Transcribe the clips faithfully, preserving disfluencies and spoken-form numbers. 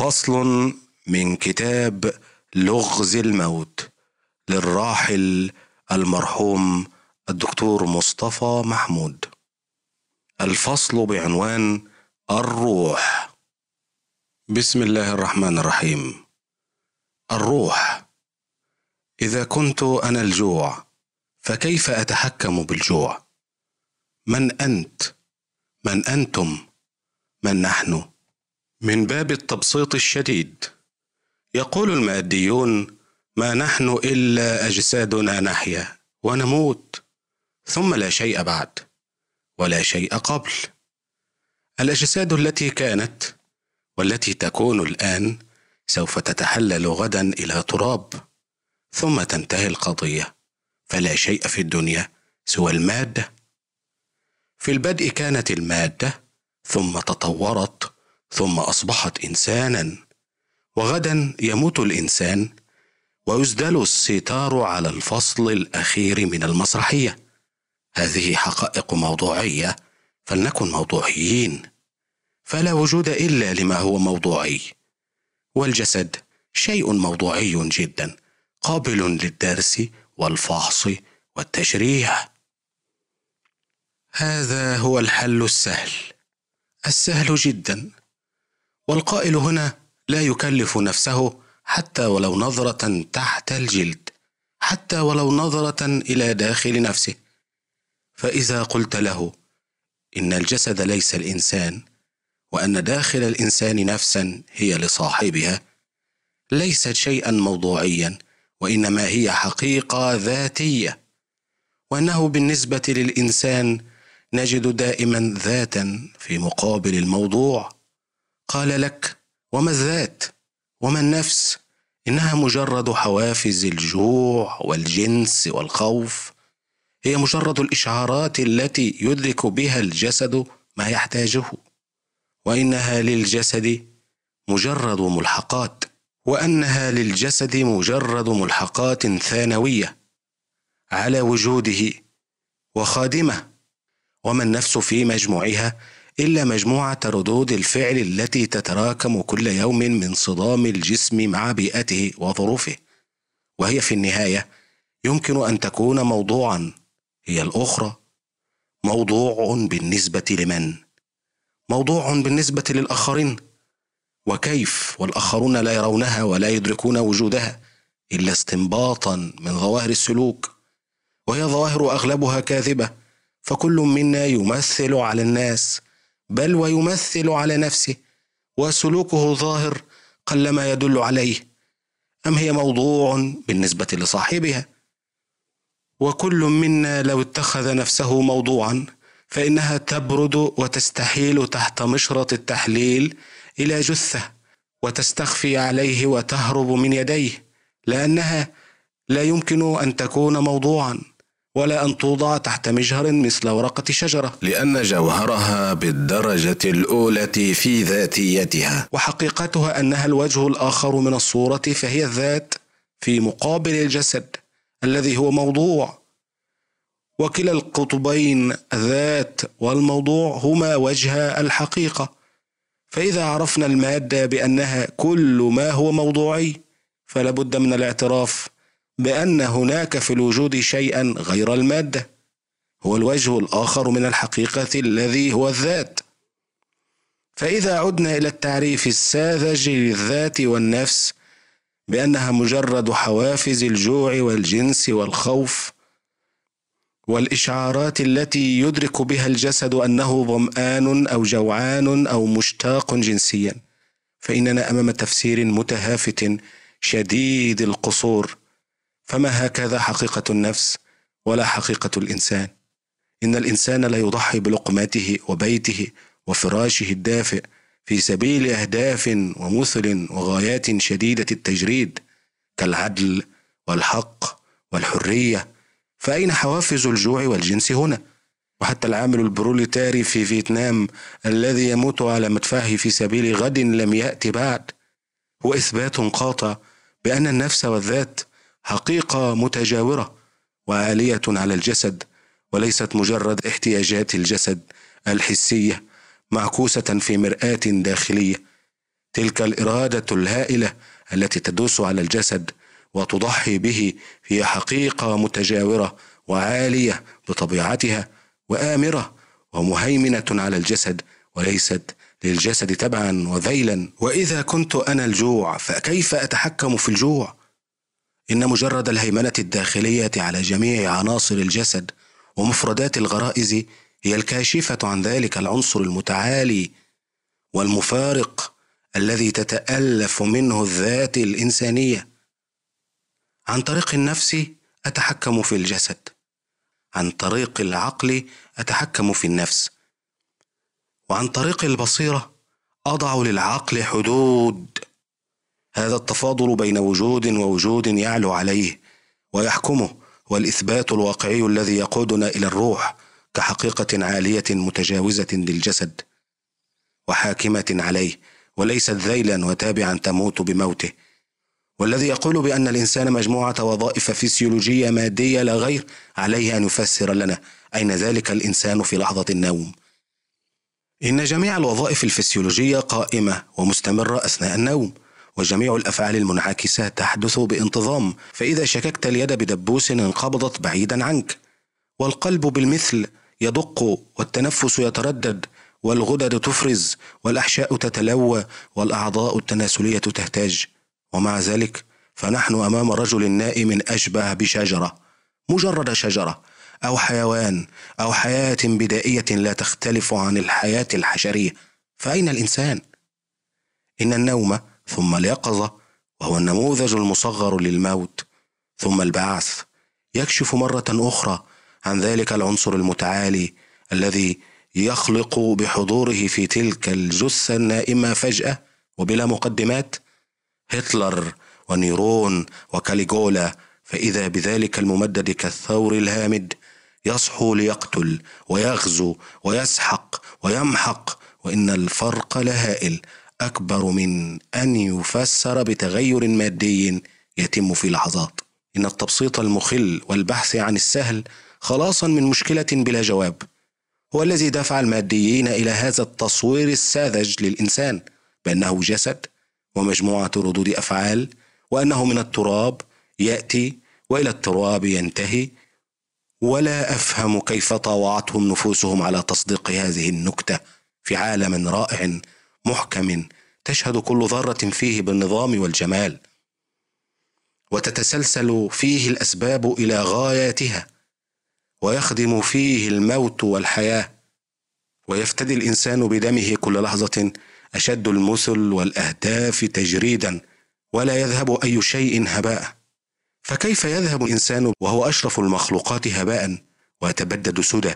فصل من كتاب لغز الموت للراحل المرحوم الدكتور مصطفى محمود. الفصل بعنوان الروح. بسم الله الرحمن الرحيم. الروح. إذا كنت أنا الجوع فكيف أتحكم بالجوع؟ من أنت؟ من أنتم؟ من نحن؟ من باب التبسيط الشديد يقول الماديون: ما نحن إلا أجسادنا نحيا ونموت، ثم لا شيء بعد ولا شيء قبل. الأجساد التي كانت والتي تكون الآن سوف تتحلل غدا إلى تراب، ثم تنتهي القضية، فلا شيء في الدنيا سوى المادة. في البدء كانت المادة، ثم تطورت، ثم أصبحت إنسانا، وغدا يموت الإنسان ويسدل الستار على الفصل الأخير من المسرحية. هذه حقائق موضوعية، فلنكن موضوعيين، فلا وجود إلا لما هو موضوعي، والجسد شيء موضوعي جدا، قابل للدرس والفحص والتشريح. هذا هو الحل السهل، السهل جدا، والقائل هنا لا يكلف نفسه حتى ولو نظرة تحت الجلد، حتى ولو نظرة إلى داخل نفسه. فإذا قلت له إن الجسد ليس الإنسان، وأن داخل الإنسان نفسا هي لصاحبها، ليست شيئا موضوعيا، وإنما هي حقيقة ذاتية، وأنه بالنسبة للإنسان نجد دائما ذاتا في مقابل الموضوع. قال لك: وما الذات؟ وما النفس؟ إنها مجرد حوافز الجوع والجنس والخوف، هي مجرد الإشعارات التي يدرك بها الجسد ما يحتاجه، وإنها للجسد مجرد ملحقات، وأنها للجسد مجرد ملحقات ثانوية على وجوده وخادمة. وما النفس في مجموعها إلا مجموعة ردود الفعل التي تتراكم كل يوم من صدام الجسم مع بيئته وظروفه، وهي في النهاية يمكن أن تكون موضوعا. هي الأخرى موضوع بالنسبة لمن؟ موضوع بالنسبة للآخرين. وكيف والآخرون لا يرونها ولا يدركون وجودها إلا استنباطا من ظواهر السلوك، وهي ظواهر أغلبها كاذبة، فكل منا يمثل على الناس، بل ويمثل على نفسه، وسلوكه ظاهر قلما يدل عليه. أم هي موضوع بالنسبة لصاحبها؟ وكل منا لو اتخذ نفسه موضوعا فإنها تبرد وتستحيل تحت مشرط التحليل إلى جثة، وتستخفي عليه وتهرب من يديه، لأنها لا يمكن أن تكون موضوعا ولا أن توضع تحت مجهر مثل ورقة شجرة، لأن جوهرها بالدرجة الأولى في ذاتيتها، وحقيقتها أنها الوجه الآخر من الصورة، فهي الذات في مقابل الجسد الذي هو موضوع. وكلا القطبين الذات والموضوع هما وجه الحقيقة. فإذا عرفنا المادة بأنها كل ما هو موضوعي، فلا بد من الاعتراف بأن هناك في الوجود شيئا غير المادة، هو الوجه الآخر من الحقيقة الذي هو الذات. فإذا عدنا إلى التعريف الساذج للذات والنفس بأنها مجرد حوافز الجوع والجنس والخوف والإشعارات التي يدرك بها الجسد أنه ظمآن أو جوعان أو مشتاق جنسيا، فإننا أمام تفسير متهافت شديد القصور. فما هكذا حقيقة النفس ولا حقيقة الإنسان. إن الإنسان لا يضحي بلقماته وبيته وفراشه الدافئ في سبيل أهداف ومثل وغايات شديدة التجريد كالعدل والحق والحرية. فأين حوافز الجوع والجنس هنا؟ وحتى العامل البروليتاري في فيتنام الذي يموت على مدفعه في سبيل غد لم يأتي بعد هو إثبات قاطع بأن النفس والذات حقيقة متجاورة وعالية على الجسد، وليست مجرد احتياجات الجسد الحسية معكوسة في مرآة داخلية، تلك الإرادة الهائلة التي تدوس على الجسد وتضحي به هي حقيقة متجاورة وعالية بطبيعتها وآمرة ومهيمنة على الجسد، وليست للجسد تبعا وذيلا. وإذا كنت أنا الجوع فكيف أتحكم في الجوع؟ إن مجرد الهيمنة الداخلية على جميع عناصر الجسد ومفردات الغرائز هي الكاشفة عن ذلك العنصر المتعالي والمفارق الذي تتألف منه الذات الإنسانية. عن طريق النفس أتحكم في الجسد، عن طريق العقل أتحكم في النفس، وعن طريق البصيرة أضع للعقل حدود. هذا التفاضل بين وجود ووجود يعلو عليه ويحكمه هو الإثبات الواقعي الذي يقودنا إلى الروح كحقيقة عالية متجاوزة للجسد وحاكمة عليه، وليست ذيلا وتابعا تموت بموته، والذي يقول بأن الإنسان مجموعة وظائف فسيولوجية مادية لا غير. عليه أن يفسر لنا أين ذلك الإنسان في لحظة النوم. إن جميع الوظائف الفسيولوجية قائمة ومستمرة أثناء النوم، وجميع الأفعال المنعكسة تحدث بانتظام، فإذا شككت اليد بدبوس انقبضت بعيدا عنك، والقلب بالمثل يدق، والتنفس يتردد، والغدد تفرز، والأحشاء تتلوى، والأعضاء التناسلية تهتاج. ومع ذلك فنحن أمام رجل نائم أشبه بشجرة، مجرد شجرة أو حيوان أو حياة بدائية لا تختلف عن الحياة الحشرية. فأين الإنسان؟ إن النوم ثم اليقظة، وهو النموذج المصغر للموت، ثم البعث يكشف مرة أخرى عن ذلك العنصر المتعالي الذي يخلق بحضوره في تلك الجثة النائمة فجأة وبلا مقدمات هتلر ونيرون وكاليغولا. فإذا بذلك الممدد كالثور الهامد يصحو ليقتل ويغزو ويسحق ويمحق، وإن الفرق لهائل أكبر من أن يفسر بتغير مادي يتم في لحظات. إن التبسيط المخل والبحث عن السهل خلاصا من مشكلة بلا جواب هو الذي دفع الماديين إلى هذا التصوير الساذج للإنسان بأنه جسد ومجموعة ردود أفعال، وأنه من التراب يأتي وإلى التراب ينتهي. ولا أفهم كيف طاوعتهم نفوسهم على تصديق هذه النكتة في عالم رائع محكم تشهد كل ذرة فيه بالنظام والجمال، وتتسلسل فيه الأسباب إلى غاياتها، ويخدم فيه الموت والحياة، ويفتدي الإنسان بدمه كل لحظة أشد المثل والأهداف تجريدا، ولا يذهب أي شيء هباء. فكيف يذهب الإنسان وهو أشرف المخلوقات هباء ويتبدد سدى؟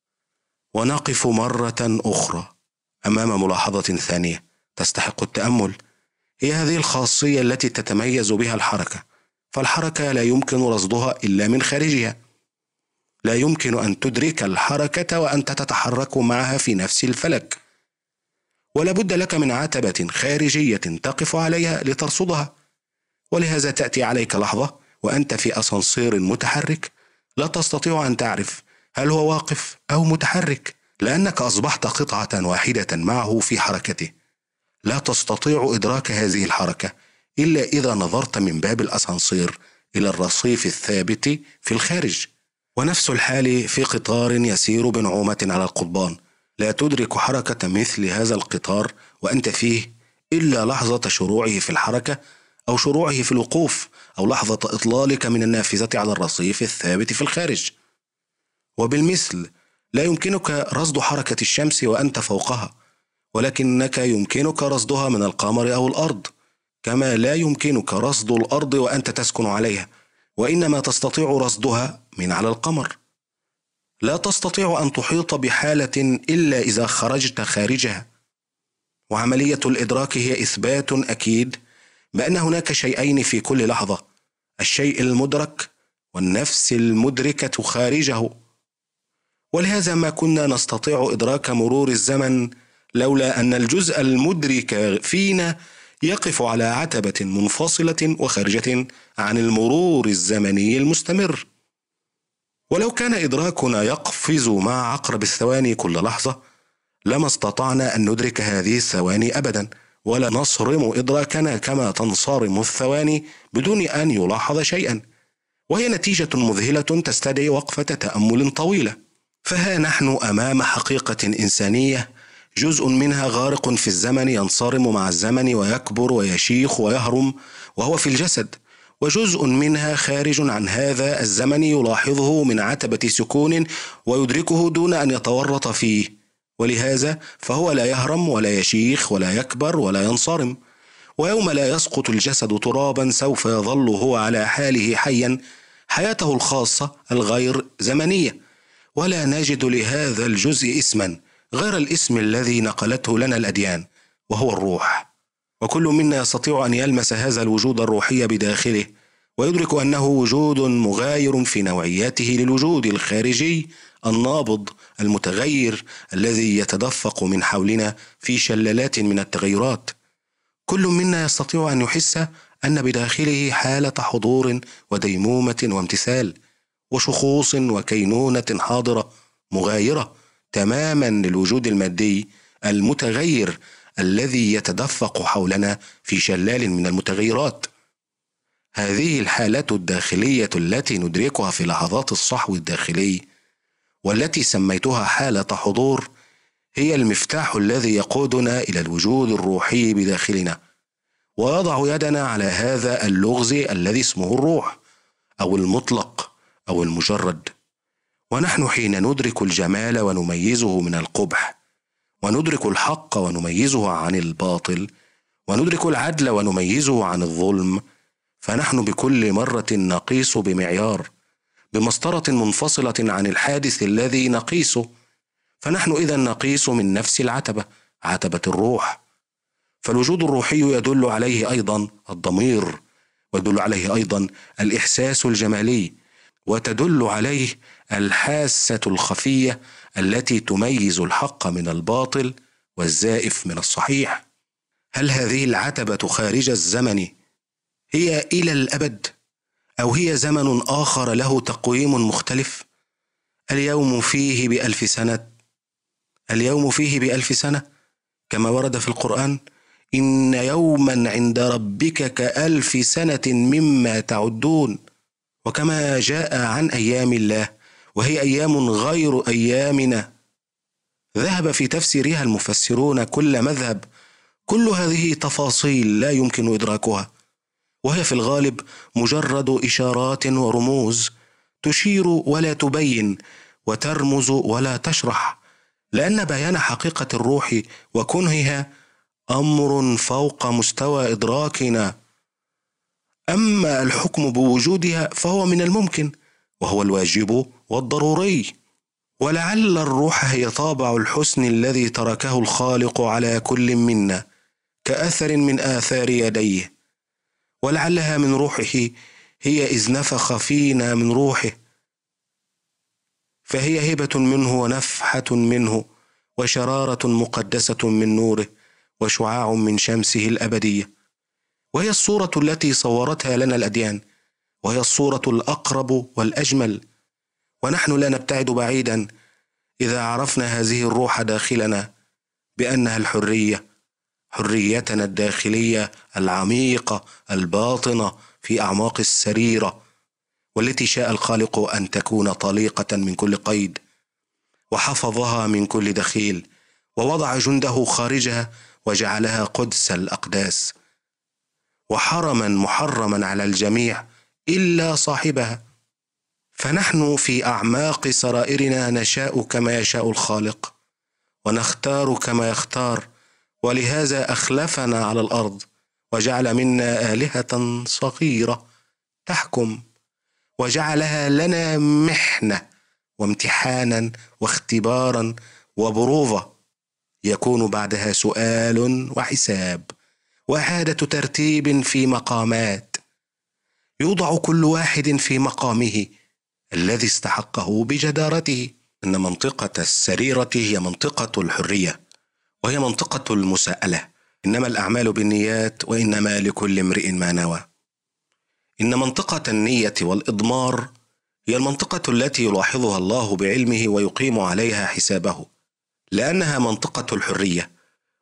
ونقف مرة أخرى أمام ملاحظة ثانية تستحق التأمل، هي هذه الخاصية التي تتميز بها الحركة. فالحركة لا يمكن رصدها إلا من خارجها. لا يمكن أن تدرك الحركة وأنت تتحرك معها في نفس الفلك، ولا بد لك من عتبة خارجية تقف عليها لترصدها. ولهذا تأتي عليك لحظة وأنت في أسانسير متحرك لا تستطيع أن تعرف هل هو واقف أو متحرك، لأنك أصبحت قطعة واحدة معه في حركته. لا تستطيع إدراك هذه الحركة إلا إذا نظرت من باب الأسانسير إلى الرصيف الثابت في الخارج. ونفس الحال في قطار يسير بنعومة على القضبان، لا تدرك حركة مثل هذا القطار وأنت فيه إلا لحظة شروعه في الحركة أو شروعه في الوقوف أو لحظة إطلالك من النافذة على الرصيف الثابت في الخارج. وبالمثل لا يمكنك رصد حركة الشمس وأنت فوقها، ولكنك يمكنك رصدها من القمر أو الأرض، كما لا يمكنك رصد الأرض وأنت تسكن عليها، وإنما تستطيع رصدها من على القمر. لا تستطيع أن تحيط بحالة إلا إذا خرجت خارجها. وعملية الإدراك هي إثبات أكيد بأن هناك شيئين في كل لحظة: الشيء المدرك والنفس المدركة خارجه. ولهذا ما كنا نستطيع إدراك مرور الزمن لولا أن الجزء المدرك فينا يقف على عتبة منفصلة وخارجة عن المرور الزمني المستمر. ولو كان إدراكنا يقفز مع عقرب الثواني كل لحظة لما استطعنا أن ندرك هذه الثواني أبدا، ولا نصرم إدراكنا كما تنصرم الثواني بدون أن يلاحظ شيئا، وهي نتيجة مذهلة تستدعي وقفة تأمل طويلة. فها نحن أمام حقيقة إنسانية جزء منها غارق في الزمن ينصرم مع الزمن ويكبر ويشيخ ويهرم وهو في الجسد، وجزء منها خارج عن هذا الزمن يلاحظه من عتبة سكون ويدركه دون أن يتورط فيه، ولهذا فهو لا يهرم ولا يشيخ ولا يكبر ولا ينصرم. ويوم لا يسقط الجسد ترابا سوف يظل هو على حاله حيا حياته الخاصة الغير زمنية، ولا نجد لهذا الجزء اسما غير الاسم الذي نقلته لنا الأديان، وهو الروح. وكل منا يستطيع أن يلمس هذا الوجود الروحي بداخله ويدرك أنه وجود مغاير في نوعياته للوجود الخارجي النابض المتغير الذي يتدفق من حولنا في شلالات من التغيرات. كل منا يستطيع أن يحس أن بداخله حالة حضور وديمومة وامتثال وشخوص وكينونة حاضرة مغايرة تماما للوجود المادي المتغير الذي يتدفق حولنا في شلال من المتغيرات. هذه الحالات الداخلية التي ندركها في لحظات الصحو الداخلي والتي سميتها حالة حضور هي المفتاح الذي يقودنا إلى الوجود الروحي بداخلنا ويضع يدنا على هذا اللغز الذي اسمه الروح أو المطلق أو المجرد. ونحن حين ندرك الجمال ونميزه من القبح، وندرك الحق ونميزه عن الباطل، وندرك العدل ونميزه عن الظلم، فنحن بكل مرة نقيس بمعيار بمسطرة منفصلة عن الحادث الذي نقيسه. فنحن إذا نقيس من نفس العتبة، عتبة الروح. فالوجود الروحي يدل عليه أيضا الضمير، ويدل عليه أيضا الإحساس الجمالي، وتدل عليه الحاسة الخفية التي تميز الحق من الباطل والزائف من الصحيح. هل هذه العتبة خارج الزمن هي إلى الأبد، أو هي زمن آخر له تقويم مختلف؟ اليوم فيه بألف سنة، اليوم فيه بألف سنة كما ورد في القرآن: إن يوما عند ربك كألف سنة مما تعدون. وكما جاء عن أيام الله وهي أيام غير أيامنا، ذهب في تفسيرها المفسرون كل مذهب. كل هذه تفاصيل لا يمكن إدراكها، وهي في الغالب مجرد إشارات ورموز تشير ولا تبين وترمز ولا تشرح، لأن بيان حقيقة الروح وكنهها أمر فوق مستوى إدراكنا. أما الحكم بوجودها فهو من الممكن، وهو الواجب والضروري. ولعل الروح هي طابع الحسن الذي تركه الخالق على كل منا كأثر من آثار يديه، ولعلها من روحه هي إذ نفخ فينا من روحه، فهي هبة منه ونفحة منه وشرارة مقدسة من نوره وشعاع من شمسه الأبدية. وهي الصورة التي صورتها لنا الأديان، وهي الصورة الأقرب والأجمل. ونحن لا نبتعد بعيدا إذا عرفنا هذه الروح داخلنا بأنها الحرية، حريتنا الداخلية العميقة الباطنة في أعماق السريرة، والتي شاء الخالق أن تكون طليقة من كل قيد، وحفظها من كل دخيل، ووضع جنده خارجها وجعلها قدس الأقداس، وحرما محرما على الجميع إلا صاحبها. فنحن في أعماق سرائرنا نشاء كما يشاء الخالق، ونختار كما يختار، ولهذا أخلفنا على الأرض وجعل منا آلهة صغيرة تحكم، وجعلها لنا محنة وامتحانا واختبارا وبروفة يكون بعدها سؤال وحساب وإعادة ترتيب في مقامات، يوضع كل واحد في مقامه الذي استحقه بجدارته. إن منطقة السريرة هي منطقة الحرية، وهي منطقة المساءلة. إنما الأعمال بالنيات وإنما لكل امرئ ما نوى. إن منطقة النية والإضمار هي المنطقة التي يلاحظها الله بعلمه ويقيم عليها حسابه، لأنها منطقة الحرية،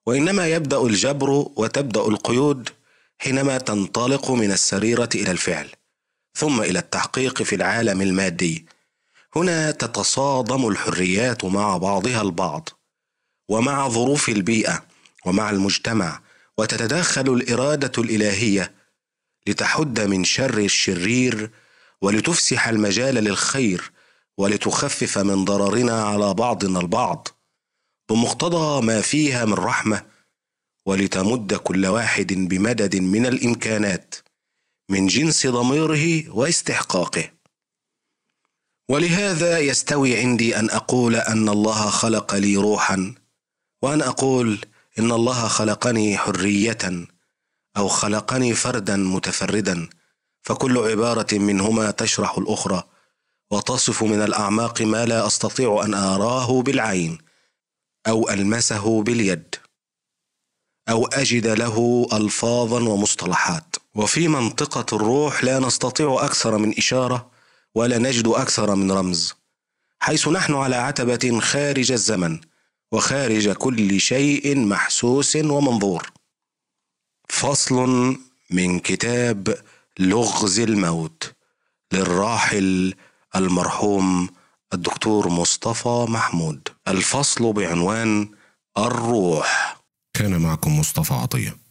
وإنما يبدأ الجبر وتبدأ القيود حينما تنطلق من السريرة إلى الفعل، ثم إلى التحقيق في العالم المادي. هنا تتصادم الحريات مع بعضها البعض، ومع ظروف البيئة، ومع المجتمع، وتتدخل الإرادة الإلهية لتحد من شر الشرير، ولتفسح المجال للخير، ولتخفف من ضررنا على بعضنا البعض بمقتضى ما فيها من رحمة، ولتمد كل واحد بمدد من الإمكانات من جنس ضميره واستحقاقه. ولهذا يستوي عندي أن أقول أن الله خلق لي روحا، وأن أقول إن الله خلقني حرية، أو خلقني فردا متفردا، فكل عبارة منهما تشرح الأخرى، وتصف من الأعماق ما لا أستطيع أن أراه بالعين، أو ألمسه باليد، أو أجد له ألفاظا ومصطلحات. وفي منطقة الروح لا نستطيع أكثر من إشارة، ولا نجد أكثر من رمز، حيث نحن على عتبة خارج الزمن، وخارج كل شيء محسوس ومنظور. فصل من كتاب لغز الموت للراحل المرحوم الدكتور مصطفى محمود. الفصل بعنوان الروح. كان معكم مصطفى عطية.